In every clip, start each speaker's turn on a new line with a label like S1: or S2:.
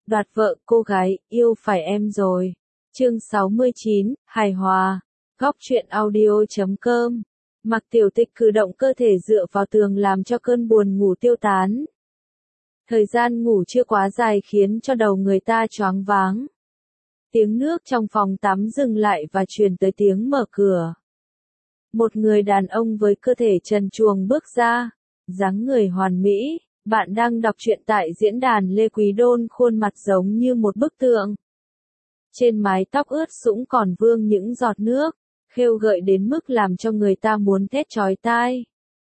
S1: Đoạt vợ cô gái, yêu phải em rồi. Chương 69, hài hòa. Góc truyện audio.com. Mặc Tiểu Tịch cử động cơ thể dựa vào tường làm cho cơn buồn ngủ tiêu tán. Thời gian ngủ chưa quá dài khiến cho đầu người ta choáng váng. Tiếng nước trong phòng tắm dừng lại và truyền tới tiếng mở cửa. Một người đàn ông với cơ thể trần truồng bước ra, dáng người hoàn mỹ. Bạn đang đọc truyện tại diễn đàn Lê Quý Đôn, khuôn mặt giống như một bức tượng. Trên mái tóc ướt sũng còn vương những giọt nước, khêu gợi đến mức làm cho người ta muốn thét chói tai.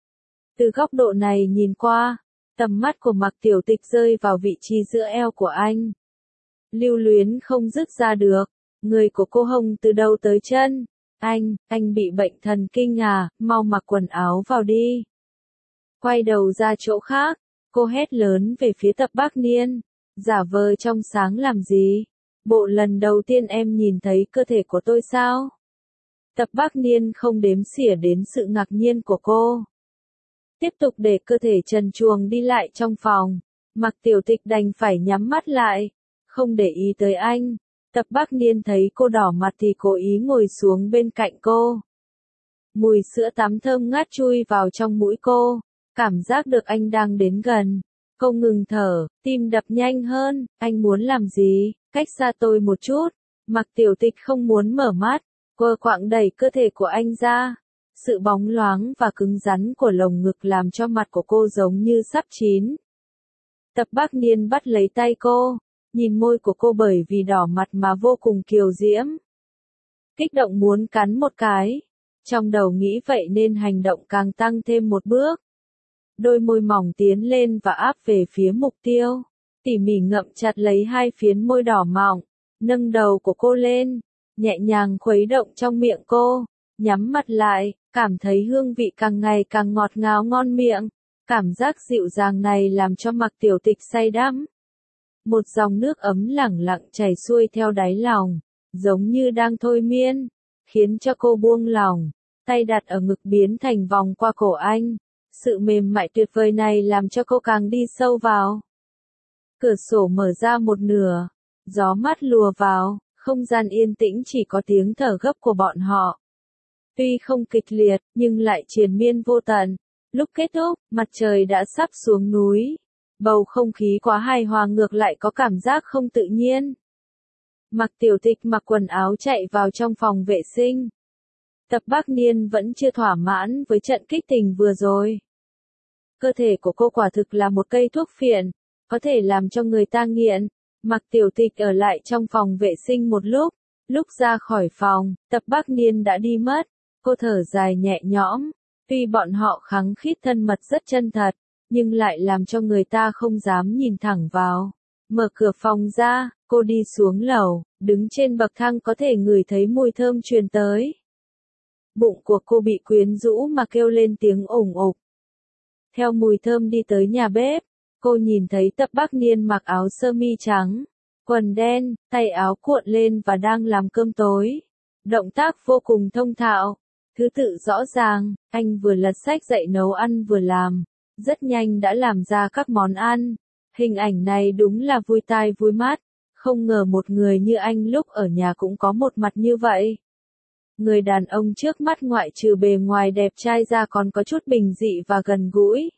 S1: Từ góc độ này nhìn qua, tầm mắt của Mặc Tiểu Tịch rơi vào vị trí giữa eo của anh. Lưu luyến không dứt ra được, người của cô hồng từ đầu tới chân. Anh bị bệnh thần kinh à, mau mặc quần áo vào đi. Quay đầu ra chỗ khác. Cô hét lớn về phía Tập Bác Niên, giả vờ trong sáng làm gì? Bộ lần đầu tiên em nhìn thấy cơ thể của tôi sao? Tập Bác Niên không đếm xỉa đến sự ngạc nhiên của cô. Tiếp tục để cơ thể trần truồng đi lại trong phòng, Mặc Tiểu Tịch đành phải nhắm mắt lại, không để ý tới anh. Tập Bác Niên thấy cô đỏ mặt thì cố ý ngồi xuống bên cạnh cô. Mùi sữa tắm thơm ngát chui vào trong mũi cô. Cảm giác được anh đang đến gần. Cô ngừng thở, tim đập nhanh hơn. Anh muốn làm gì? Cách xa tôi một chút. Mặc Tiểu Tịch không muốn mở mắt. Cô quạng đẩy cơ thể của anh ra. Sự bóng loáng và cứng rắn của lồng ngực làm cho mặt của cô giống như sắp chín. Tập Bác Niên bắt lấy tay cô. Nhìn môi của cô bởi vì đỏ mặt mà vô cùng kiều diễm. Kích động muốn cắn một cái. Trong đầu nghĩ vậy nên hành động càng tăng thêm một bước. Đôi môi mỏng tiến lên và áp về phía mục tiêu. Tỉ mỉ ngậm chặt lấy hai phiến môi đỏ mọng, nâng đầu của cô lên, nhẹ nhàng khuấy động trong miệng cô, nhắm mặt lại, cảm thấy hương vị càng ngày càng ngọt ngào ngon miệng. Cảm giác dịu dàng này làm cho Mặc Tiểu Tịch say đắm. Một dòng nước ấm lẳng lặng chảy xuôi theo đáy lòng, giống như đang thôi miên, khiến cho cô buông lỏng, tay đặt ở ngực biến thành vòng qua cổ anh. Sự mềm mại tuyệt vời này làm cho cô càng đi sâu vào. Cửa sổ mở ra một nửa, gió mát lùa vào, không gian yên tĩnh chỉ có tiếng thở gấp của bọn họ. Tuy không kịch liệt, nhưng lại triền miên vô tận. Lúc kết thúc, mặt trời đã sắp xuống núi. Bầu không khí quá hài hòa ngược lại có cảm giác không tự nhiên. Mặc Tiểu Tịch mặc quần áo chạy vào trong phòng vệ sinh. Tập Bác Niên vẫn chưa thỏa mãn với trận kích tình vừa rồi. Cơ thể của cô quả thực là một cây thuốc phiện, có thể làm cho người ta nghiện. Mặc Tiểu Tịch ở lại trong phòng vệ sinh một lúc ra khỏi phòng, Tập Bác Niên đã đi mất. Cô thở dài nhẹ nhõm, tuy bọn họ khăng khít thân mật rất chân thật, nhưng lại làm cho người ta không dám nhìn thẳng vào. Mở cửa phòng ra, cô đi xuống lầu, đứng trên bậc thang có thể ngửi thấy mùi thơm truyền tới. Bụng của cô bị quyến rũ mà kêu lên tiếng ủng ục. Theo mùi thơm đi tới nhà bếp, cô nhìn thấy Tập Bác Niên mặc áo sơ mi trắng, quần đen, tay áo cuộn lên và đang làm cơm tối. Động tác vô cùng thông thạo, thứ tự rõ ràng, anh vừa lật sách dạy nấu ăn vừa làm, rất nhanh đã làm ra các món ăn. Hình ảnh này đúng là vui tai vui mắt, không ngờ một người như anh lúc ở nhà cũng có một mặt như vậy. Người đàn ông trước mắt ngoại trừ bề ngoài đẹp trai ra còn có chút bình dị và gần gũi.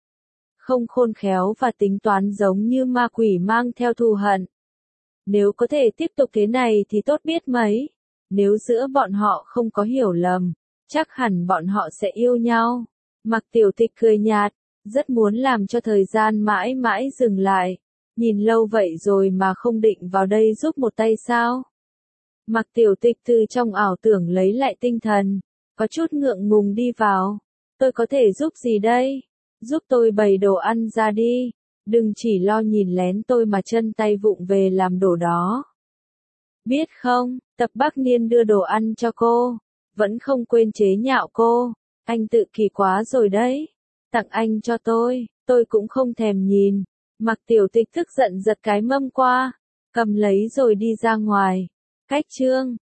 S1: Không khôn khéo và tính toán giống như ma quỷ mang theo thù hận. Nếu có thể tiếp tục thế này thì tốt biết mấy. Nếu giữa bọn họ không có hiểu lầm, chắc hẳn bọn họ sẽ yêu nhau. Mặc Tiểu Tịch cười nhạt, rất muốn làm cho thời gian mãi mãi dừng lại. Nhìn lâu vậy rồi mà không định vào đây giúp một tay sao? Mặc Tiểu Tịch từ trong ảo tưởng lấy lại tinh thần, có chút ngượng ngùng đi vào. Tôi có thể giúp gì đây? Giúp tôi bày đồ ăn ra đi. Đừng chỉ lo nhìn lén tôi mà chân tay vụng về làm đồ đó. Biết không, Tập Bác Niên đưa đồ ăn cho cô, vẫn không quên chế nhạo cô. Anh tự kỷ quá rồi đấy. Tặng anh cho tôi cũng không thèm nhìn. Mặc Tiểu Tịch tức giận giật cái mâm qua, cầm lấy rồi đi ra ngoài. Cách chương